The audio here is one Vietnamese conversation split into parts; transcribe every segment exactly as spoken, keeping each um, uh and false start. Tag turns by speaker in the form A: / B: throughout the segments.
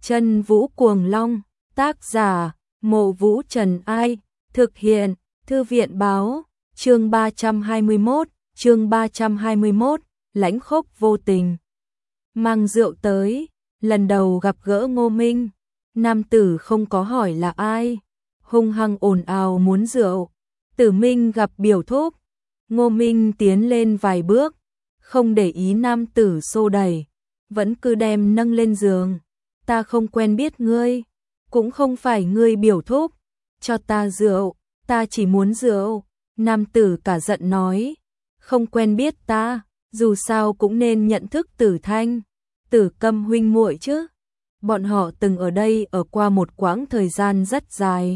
A: Chân Vũ Cuồng Long, tác giả, Mộ Vũ Trần Ai, thực hiện, Thư viện Báo, chương ba trăm hai mươi mốt, chương ba trăm hai mươi mốt, Lãnh Khốc Vô Tình. Mang rượu tới, lần đầu gặp gỡ Ngô Minh, nam tử không có hỏi là ai, hung hăng ồn ào muốn rượu. Tử Minh gặp biểu thúc, Ngô Minh tiến lên vài bước, không để ý nam tử xô đẩy, vẫn cứ đem nâng lên giường. Ta không quen biết ngươi, cũng không phải ngươi biểu thúc, cho ta rượu, ta chỉ muốn rượu. Nam tử cả giận nói, không quen biết ta, dù sao cũng nên nhận thức Tử Thanh, Tử Câm huynh muội chứ. Bọn họ từng ở đây ở qua một quãng thời gian rất dài.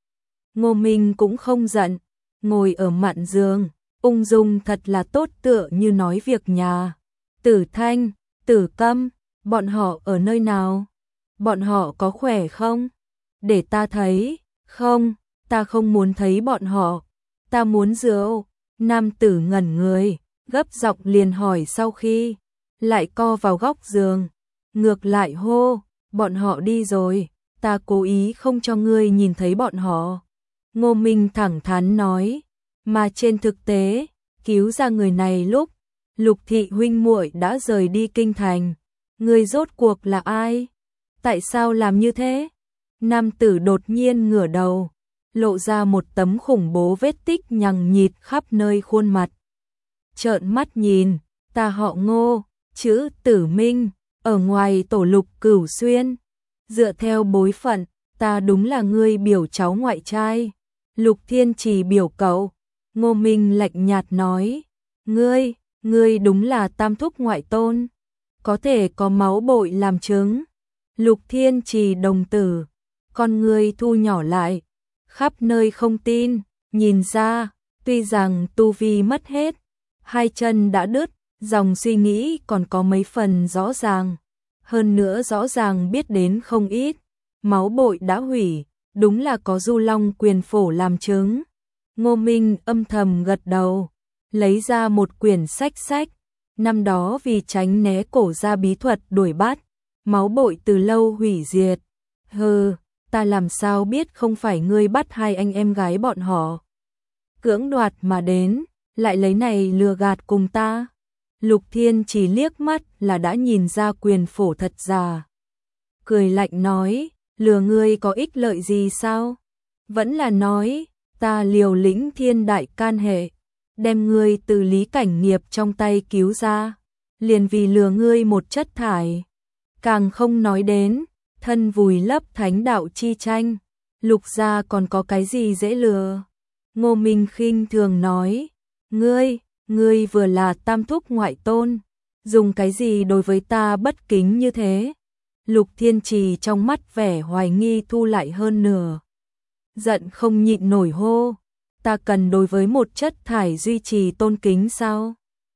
A: Ngô Minh cũng không giận, ngồi ở mạn giường, ung dung thật là tốt, tựa như nói việc nhà. Tử Thanh, Tử Câm, bọn họ ở nơi nào? Bọn họ có khỏe không? Để ta thấy. Không, ta không muốn thấy bọn họ, ta muốn rượu. Nam tử ngẩn người, gấp giọng liền hỏi, sau khi lại co vào góc giường, ngược lại hô, bọn họ đi rồi, ta cố ý không cho ngươi nhìn thấy bọn họ. Ngô Minh thẳng thắn nói, mà trên thực tế, cứu ra người này lúc Lục thị huynh muội đã rời đi kinh thành, ngươi rốt cuộc là ai? Tại sao làm như thế? Nam tử đột nhiên ngửa đầu, lộ ra một tấm khủng bố vết tích nhằng nhịt khắp nơi khuôn mặt. Trợn mắt nhìn, ta họ Ngô, chữ Tử Minh, ở ngoài tổ Lục Cửu Xuyên. Dựa theo bối phận, ta đúng là ngươi biểu cháu ngoại trai, Lục Thiên Trì biểu cậu. Ngô Minh lạnh nhạt nói, ngươi, ngươi đúng là tam thúc ngoại tôn, có thể có máu bội làm chứng. Lục Thiên Trì đồng tử, con ngươi thu nhỏ lại, khắp nơi không tin, nhìn ra, tuy rằng tu vi mất hết, hai chân đã đứt, dòng suy nghĩ còn có mấy phần rõ ràng, hơn nữa rõ ràng biết đến không ít, máu bội đã hủy, đúng là có Du Long quyền phổ làm chứng. Ngô Minh âm thầm gật đầu, lấy ra một quyển sách sách, năm đó vì tránh né cổ gia bí thuật đuổi bắt, máu bội từ lâu hủy diệt. Hừ, ta làm sao biết không phải ngươi bắt hai anh em gái bọn họ cưỡng đoạt mà đến, lại lấy này lừa gạt cùng ta. Lục Thiên chỉ liếc mắt là đã nhìn ra quyền phổ thật giả, cười lạnh nói, lừa ngươi có ích lợi gì sao? Vẫn là nói, ta liều lĩnh thiên đại can hệ, đem ngươi từ Lý Cảnh Nghiệp trong tay cứu ra, liền vì lừa ngươi một chất thải. Càng không nói đến, thân vùi lấp thánh đạo chi tranh, Lục gia còn có cái gì dễ lừa. Ngô Minh khinh thường nói, ngươi, ngươi vừa là tam thúc ngoại tôn, dùng cái gì đối với ta bất kính như thế? Lục Thiên Trì trong mắt vẻ hoài nghi thu lại hơn nửa, giận không nhịn nổi hô, ta cần đối với một chất thải duy trì tôn kính sao?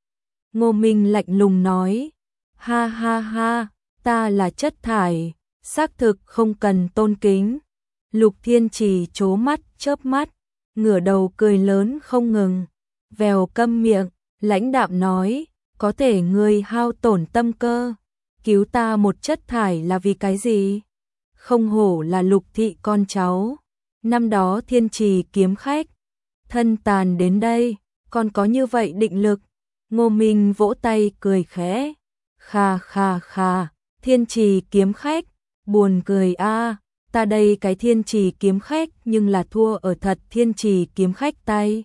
A: Ngô Minh lạnh lùng nói, ha ha ha, ta là chất thải, xác thực không cần tôn kính. Lục Thiên Trì trố mắt chớp mắt, ngửa đầu cười lớn không ngừng, vèo câm miệng, lãnh đạm nói, có thể ngươi hao tổn tâm cơ, cứu ta một chất thải là vì cái gì? Không hổ là Lục thị con cháu, năm đó Thiên Trì kiếm khách, thân tàn đến đây, còn có như vậy định lực. Ngô Minh vỗ tay cười khẽ, kha kha kha, Thiên Trì kiếm khách, buồn cười a, ta đây cái Thiên Trì kiếm khách nhưng là thua ở thật Thiên Trì kiếm khách tay.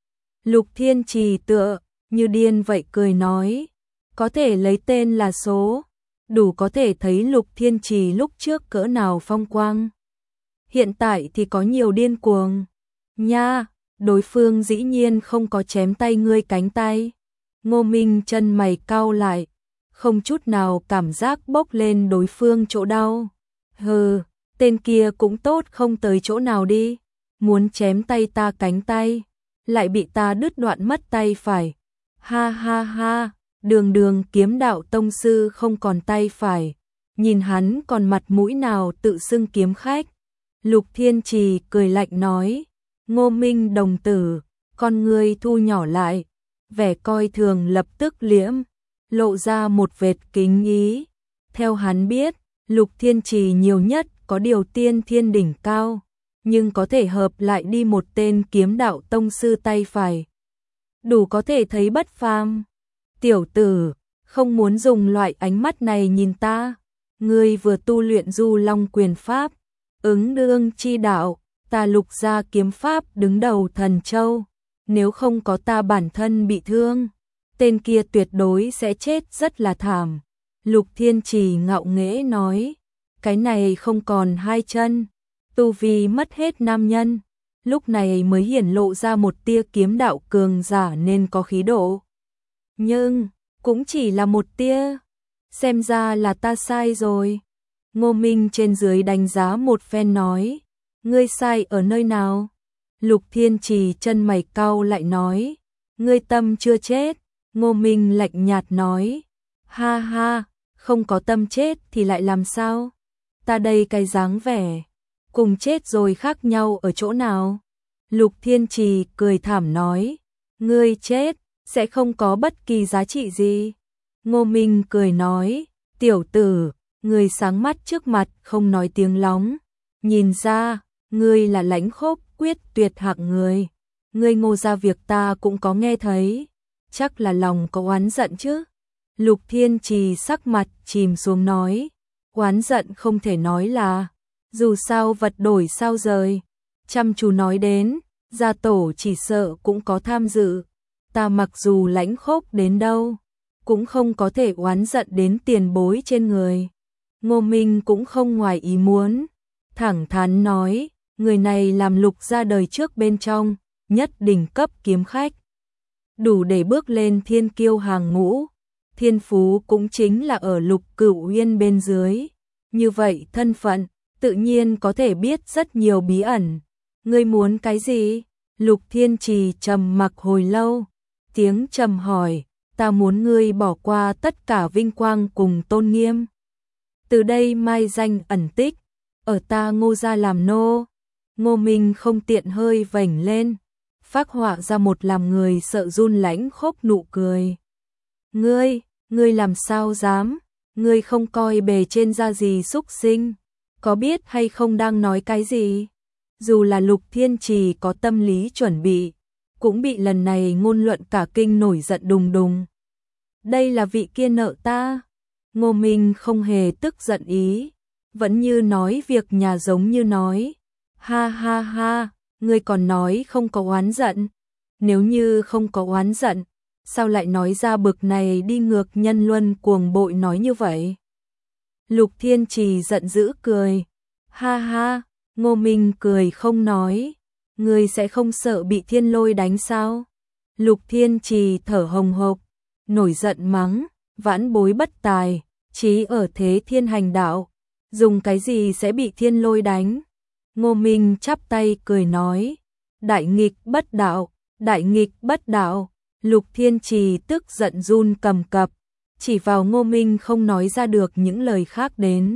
A: Lục Thiên Trì tựa như điên vậy cười nói, có thể lấy tên là số, đủ có thể thấy Lục Thiên Trì lúc trước cỡ nào phong quang. Hiện tại thì có nhiều điên cuồng. Nha, đối phương dĩ nhiên không có chém tay ngươi cánh tay. Ngô Minh chân mày cau lại, không chút nào cảm giác bốc lên đối phương chỗ đau. Hừ, tên kia cũng tốt không tới chỗ nào đi, muốn chém tay ta cánh tay, lại bị ta đứt đoạn mất tay phải. Ha ha ha, đường đường kiếm đạo tông sư không còn tay phải, nhìn hắn còn mặt mũi nào tự xưng kiếm khách. Lục Thiên Trì cười lạnh nói, Ngô Minh đồng tử, con ngươi thu nhỏ lại, vẻ coi thường lập tức liễm, lộ ra một vệt kính ý. Theo hắn biết, Lục Thiên Trì nhiều nhất có điều tiên thiên đỉnh cao, nhưng có thể hợp lại đi một tên kiếm đạo tông sư tay phải. Đủ có thể thấy bất phàm. Tiểu tử, không muốn dùng loại ánh mắt này nhìn ta. Ngươi vừa tu luyện Du Long quyền pháp, ứng đương chi đạo, ta Lục gia kiếm pháp đứng đầu Thần Châu. Nếu không có ta bản thân bị thương, tên kia tuyệt đối sẽ chết rất là thảm. Lục Thiên Trì ngạo nghễ nói, cái này không còn hai chân, tu vi mất hết nam nhân, lúc này mới hiển lộ ra một tia kiếm đạo cường giả nên có khí độ. Nhưng, cũng chỉ là một tia, xem ra là ta sai rồi. Ngô Minh trên dưới đánh giá một phen nói, ngươi sai ở nơi nào? Lục Thiên Trì chân mày cau lại nói, ngươi tâm chưa chết. Ngô Minh lạnh nhạt nói, ha ha, không có tâm chết thì lại làm sao? Ta đây cái dáng vẻ, cùng chết rồi khác nhau ở chỗ nào? Lục Thiên Trì cười thảm nói, ngươi chết, sẽ không có bất kỳ giá trị gì. Ngô Minh cười nói, tiểu tử, ngươi sáng mắt trước mặt không nói tiếng lóng, nhìn ra, ngươi là lãnh khốc quyết tuyệt hạng người. Ngươi Ngô gia việc ta cũng có nghe thấy, chắc là lòng có oán giận chứ? Lục Thiên Trì sắc mặt chìm xuống nói, oán giận không thể nói là, dù sao vật đổi sao rời. Chăm chú nói đến, gia tổ chỉ sợ cũng có tham dự, ta mặc dù lãnh khốc đến đâu, cũng không có thể oán giận đến tiền bối trên người. Ngô Minh cũng không ngoài ý muốn, thẳng thắn nói, người này làm Lục gia đời trước bên trong, nhất đỉnh cấp kiếm khách, đủ để bước lên thiên kiêu hàng ngũ, thiên phú cũng chính là ở Lục Cửu Uyên bên dưới, như vậy thân phận, tự nhiên có thể biết rất nhiều bí ẩn. Ngươi muốn cái gì? Lục Thiên Trì trầm mặc hồi lâu, tiếng trầm hỏi, ta muốn ngươi bỏ qua tất cả vinh quang cùng tôn nghiêm. Từ đây mai danh ẩn tích, ở ta Ngô gia làm nô. Ngô Minh không tiện hơi vểnh lên, phác họa ra một làm người sợ run lãnh khốc nụ cười. Ngươi, ngươi làm sao dám, ngươi không coi bề trên ra gì xúc sinh, có biết hay không đang nói cái gì? Dù là Lục Thiên Trì có tâm lý chuẩn bị, cũng bị lần này ngôn luận cả kinh nổi giận đùng đùng. Đây là vị kia nợ ta. Ngô Minh không hề tức giận ý, vẫn như nói việc nhà giống như nói. Ha ha ha, ngươi còn nói không có oán giận. Nếu như không có oán giận, sao lại nói ra bực này đi ngược nhân luân cuồng bội nói như vậy? Lục Thiên Trì giận dữ cười. Ha ha, Ngô Minh cười không nói. Ngươi sẽ không sợ bị thiên lôi đánh sao? Lục Thiên Trì thở hồng hộc, nổi giận mắng, vãn bối bất tài, chí ở thế thiên hành đạo, dùng cái gì sẽ bị thiên lôi đánh? Ngô Minh chắp tay cười nói, đại nghịch bất đạo, đại nghịch bất đạo. Lục Thiên Trì tức giận run cầm cập, chỉ vào Ngô Minh không nói ra được những lời khác đến.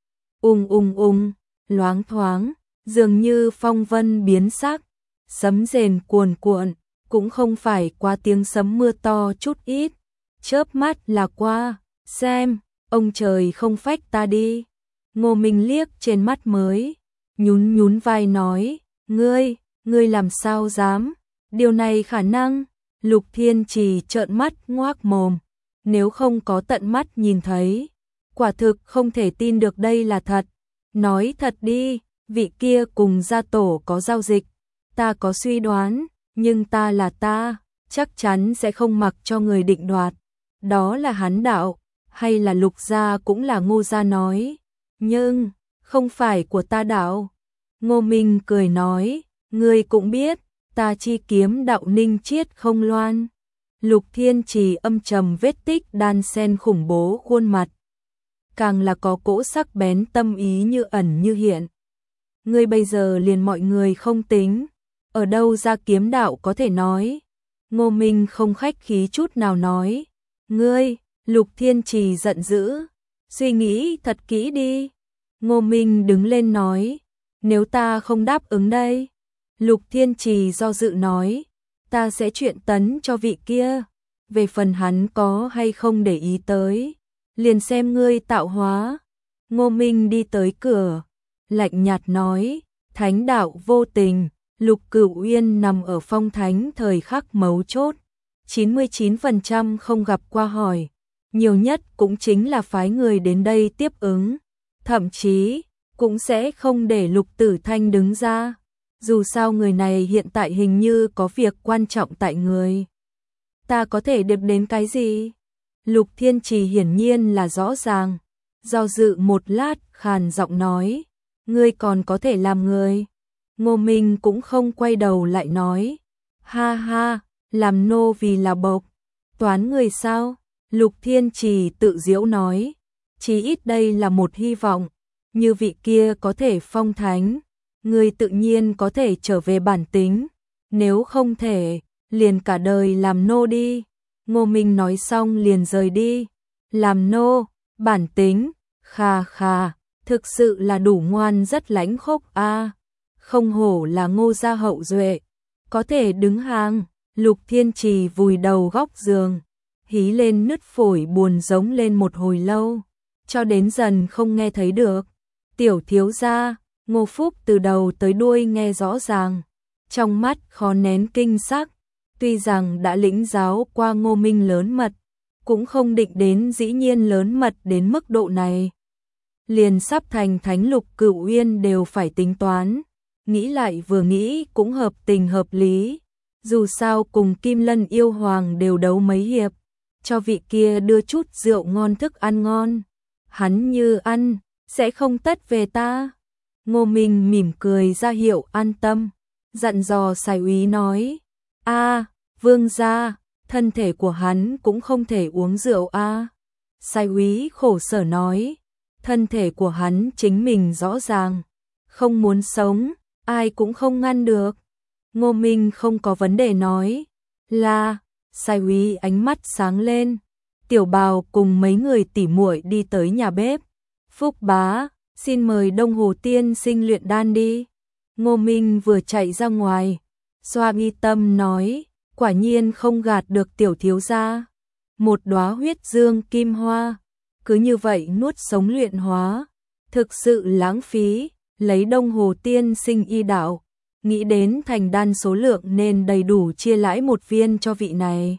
A: Ung ung ung, loáng thoáng, dường như phong vân biến sắc, sấm rền cuồn cuộn, cũng không phải qua tiếng sấm mưa to chút ít, chớp mắt là qua, xem, ông trời không phách ta đi. Ngô Minh liếc trên mắt mới, nhún nhún vai nói, ngươi, ngươi làm sao dám, điều này khả năng. Lục Thiên Trì trợn mắt ngoác mồm, nếu không có tận mắt nhìn thấy, quả thực không thể tin được đây là thật. Nói thật đi, vị kia cùng gia tổ có giao dịch, ta có suy đoán, nhưng ta là ta, chắc chắn sẽ không mặc cho người định đoạt. Đó là hắn đạo, hay là Lục gia cũng là Ngô gia nói, nhưng, không phải của ta đạo. Ngô Minh cười nói, ngươi cũng biết, ta chi kiếm đạo ninh chiết không loan. Lục Thiên Trì âm trầm vết tích đan sen khủng bố khuôn mặt, càng là có cỗ sắc bén tâm ý như ẩn như hiện. Ngươi bây giờ liền mọi người không tính, ở đâu ra kiếm đạo có thể nói? Ngô Minh không khách khí chút nào nói, ngươi. Lục Thiên Trì giận dữ, suy nghĩ thật kỹ đi. Ngô Minh đứng lên nói, nếu ta không đáp ứng đây. Lục Thiên Trì do dự nói, ta sẽ chuyện tấn cho vị kia, về phần hắn có hay không để ý tới, liền xem ngươi tạo hóa. Ngô Minh đi tới cửa, lạnh nhạt nói, thánh đạo vô tình, Lục Cửu Uyên nằm ở phong thánh thời khắc mấu chốt, chín mươi chín phần trăm không gặp qua hỏi, nhiều nhất cũng chính là phái người đến đây tiếp ứng, thậm chí cũng sẽ không để Lục Tử Thanh đứng ra, dù sao người này hiện tại hình như có việc quan trọng tại người. Ta có thể được đến cái gì? Lục Thiên Trì hiển nhiên là rõ ràng, do dự một lát khàn giọng nói, ngươi còn có thể làm người. Ngô Minh cũng không quay đầu lại nói, ha ha, làm nô vì là bộc, toán người sao? Lục Thiên Trì tự giễu nói, chí ít đây là một hy vọng, như vị kia có thể phong thánh, ngươi tự nhiên có thể trở về bản tính, nếu không thể, liền cả đời làm nô đi. Ngô Minh nói xong liền rời đi, làm nô, bản tính, khà khà, thực sự là đủ ngoan rất lãnh khốc a. Không hổ là Ngô gia hậu duệ, có thể đứng hàng. Lục Thiên Trì vùi đầu góc giường, hí lên nứt phổi buồn giống lên một hồi lâu, cho đến dần không nghe thấy được. Tiểu thiếu gia, Ngô Phúc từ đầu tới đuôi nghe rõ ràng, trong mắt khó nén kinh sắc, tuy rằng đã lĩnh giáo qua Ngô Minh lớn mật, cũng không định đến dĩ nhiên lớn mật đến mức độ này. Liền sắp thành thánh Lục Cửu Uyên đều phải tính toán, nghĩ lại vừa nghĩ cũng hợp tình hợp lý, dù sao cùng Kim Lân yêu hoàng đều đấu mấy hiệp, cho vị kia đưa chút rượu ngon thức ăn ngon, hắn như ăn, sẽ không tất về ta. Ngô Minh mỉm cười ra hiệu an tâm, dặn dò Sài Úy nói, a vương gia, thân thể của hắn cũng không thể uống rượu a. Sài Úy khổ sở nói, thân thể của hắn chính mình rõ ràng, không muốn sống, ai cũng không ngăn được. Ngô Minh không có vấn đề nói, là, Sài Úy ánh mắt sáng lên, Tiểu Bào cùng mấy người tỉ muội đi tới nhà bếp. Phúc bá, xin mời Đông Hồ tiên sinh luyện đan đi. Ngô Minh vừa chạy ra ngoài, xoa mi tâm nói, quả nhiên không gạt được tiểu thiếu gia. Một đóa huyết dương kim hoa, cứ như vậy nuốt sống luyện hóa, thực sự lãng phí, lấy Đông Hồ tiên sinh y đạo, nghĩ đến thành đan số lượng nên đầy đủ chia lãi một viên cho vị này.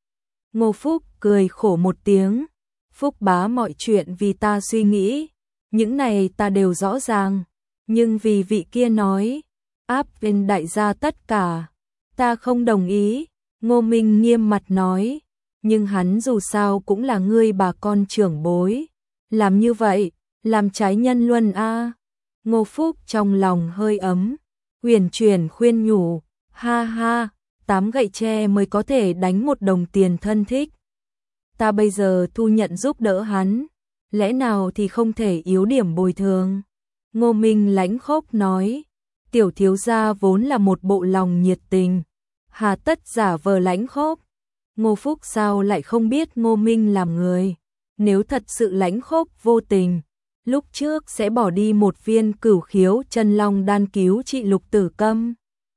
A: Ngô Phúc cười khổ một tiếng, Phúc bá mọi chuyện vì ta suy nghĩ, những này ta đều rõ ràng, nhưng vì vị kia nói, áp lên đại gia tất cả, ta không đồng ý. Ngô Minh nghiêm mặt nói, nhưng hắn dù sao cũng là ngươi bà con trưởng bối, làm như vậy, làm trái nhân luân a. Ngô Phúc trong lòng hơi ấm, huyền chuyển khuyên nhủ, ha ha, tám gậy tre mới có thể đánh một đồng tiền thân thích. Ta bây giờ thu nhận giúp đỡ hắn, lẽ nào thì không thể yếu điểm bồi thường. Ngô Minh lãnh khốc nói, tiểu thiếu gia vốn là một bộ lòng nhiệt tình, hà tất giả vờ lãnh khốc. Ngô Phúc sao lại không biết Ngô Minh làm người, nếu thật sự lãnh khốc vô tình, lúc trước sẽ bỏ đi một viên cửu khiếu chân long đan cứu trị Lục Tử Câm.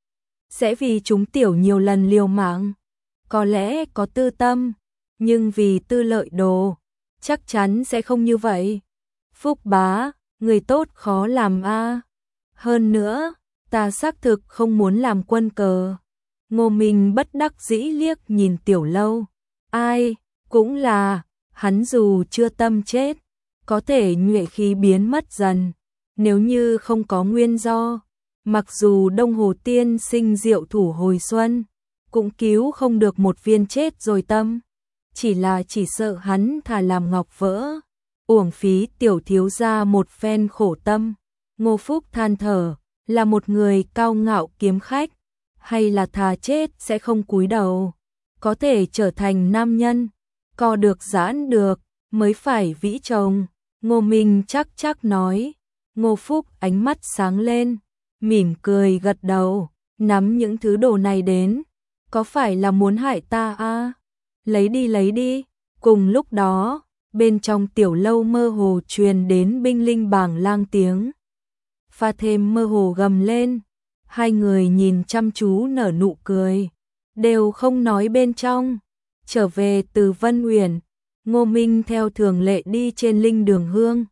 A: Sẽ vì chúng tiểu nhiều lần liều mạng, có lẽ có tư tâm, nhưng vì tư lợi đồ, chắc chắn sẽ không như vậy. Phúc bá, người tốt khó làm a. Hơn nữa, ta xác thực không muốn làm quân cờ. Ngô Minh bất đắc dĩ liếc nhìn Tiểu Lâu, ai, cũng là, hắn dù chưa tâm chết, có thể nhuệ khí biến mất dần, nếu như không có nguyên do, mặc dù Đông Hồ tiên sinh diệu thủ hồi xuân, cũng cứu không được một viên chết rồi tâm, chỉ là chỉ sợ hắn thà làm ngọc vỡ, uổng phí tiểu thiếu gia một phen khổ tâm. Ngô Phúc than thở, là một người cao ngạo kiếm khách, hay là thà chết sẽ không cúi đầu, có thể trở thành nam nhân, co được giãn được, mới phải vĩ chồng. Ngô Minh chắc chắc nói, Ngô Phúc ánh mắt sáng lên, mỉm cười gật đầu, nắm những thứ đồ này đến, có phải là muốn hại ta a? Lấy đi lấy đi. Cùng lúc đó, bên trong Tiểu Lâu mơ hồ truyền đến binh linh bảng lang tiếng. Pha Thêm mơ hồ gầm lên, hai người nhìn chăm chú nở nụ cười, đều không nói bên trong. Trở về từ Vân Uyển, Ngô Minh theo thường lệ đi trên linh đường hương,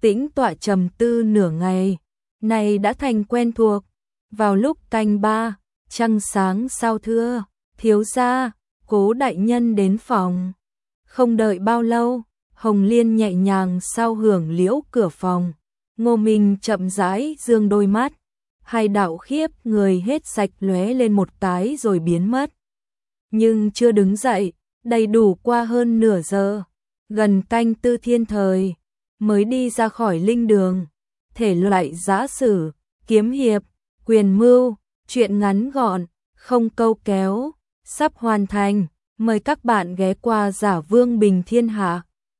A: tĩnh tọa trầm tư nửa ngày, này đã thành quen thuộc. Vào lúc canh ba, trăng sáng sao thưa, thiếu gia, Cố đại nhân đến phòng. Không đợi bao lâu, Hồng Liên nhẹ nhàng sao hưởng liễu cửa phòng. Ngô Minh chậm rãi dương đôi mắt, hai đạo khiếp người hết sạch lóe lên một cái rồi biến mất. Nhưng chưa đứng dậy, đầy đủ qua hơn nửa giờ, gần canh tư thiên thời, mới đi ra khỏi linh đường. Thể loại giã sử, kiếm hiệp, quyền mưu, truyện ngắn gọn, không câu kéo, sắp hoàn thành. Mời các bạn ghé qua Giả Vương Bình Thiên Hạ.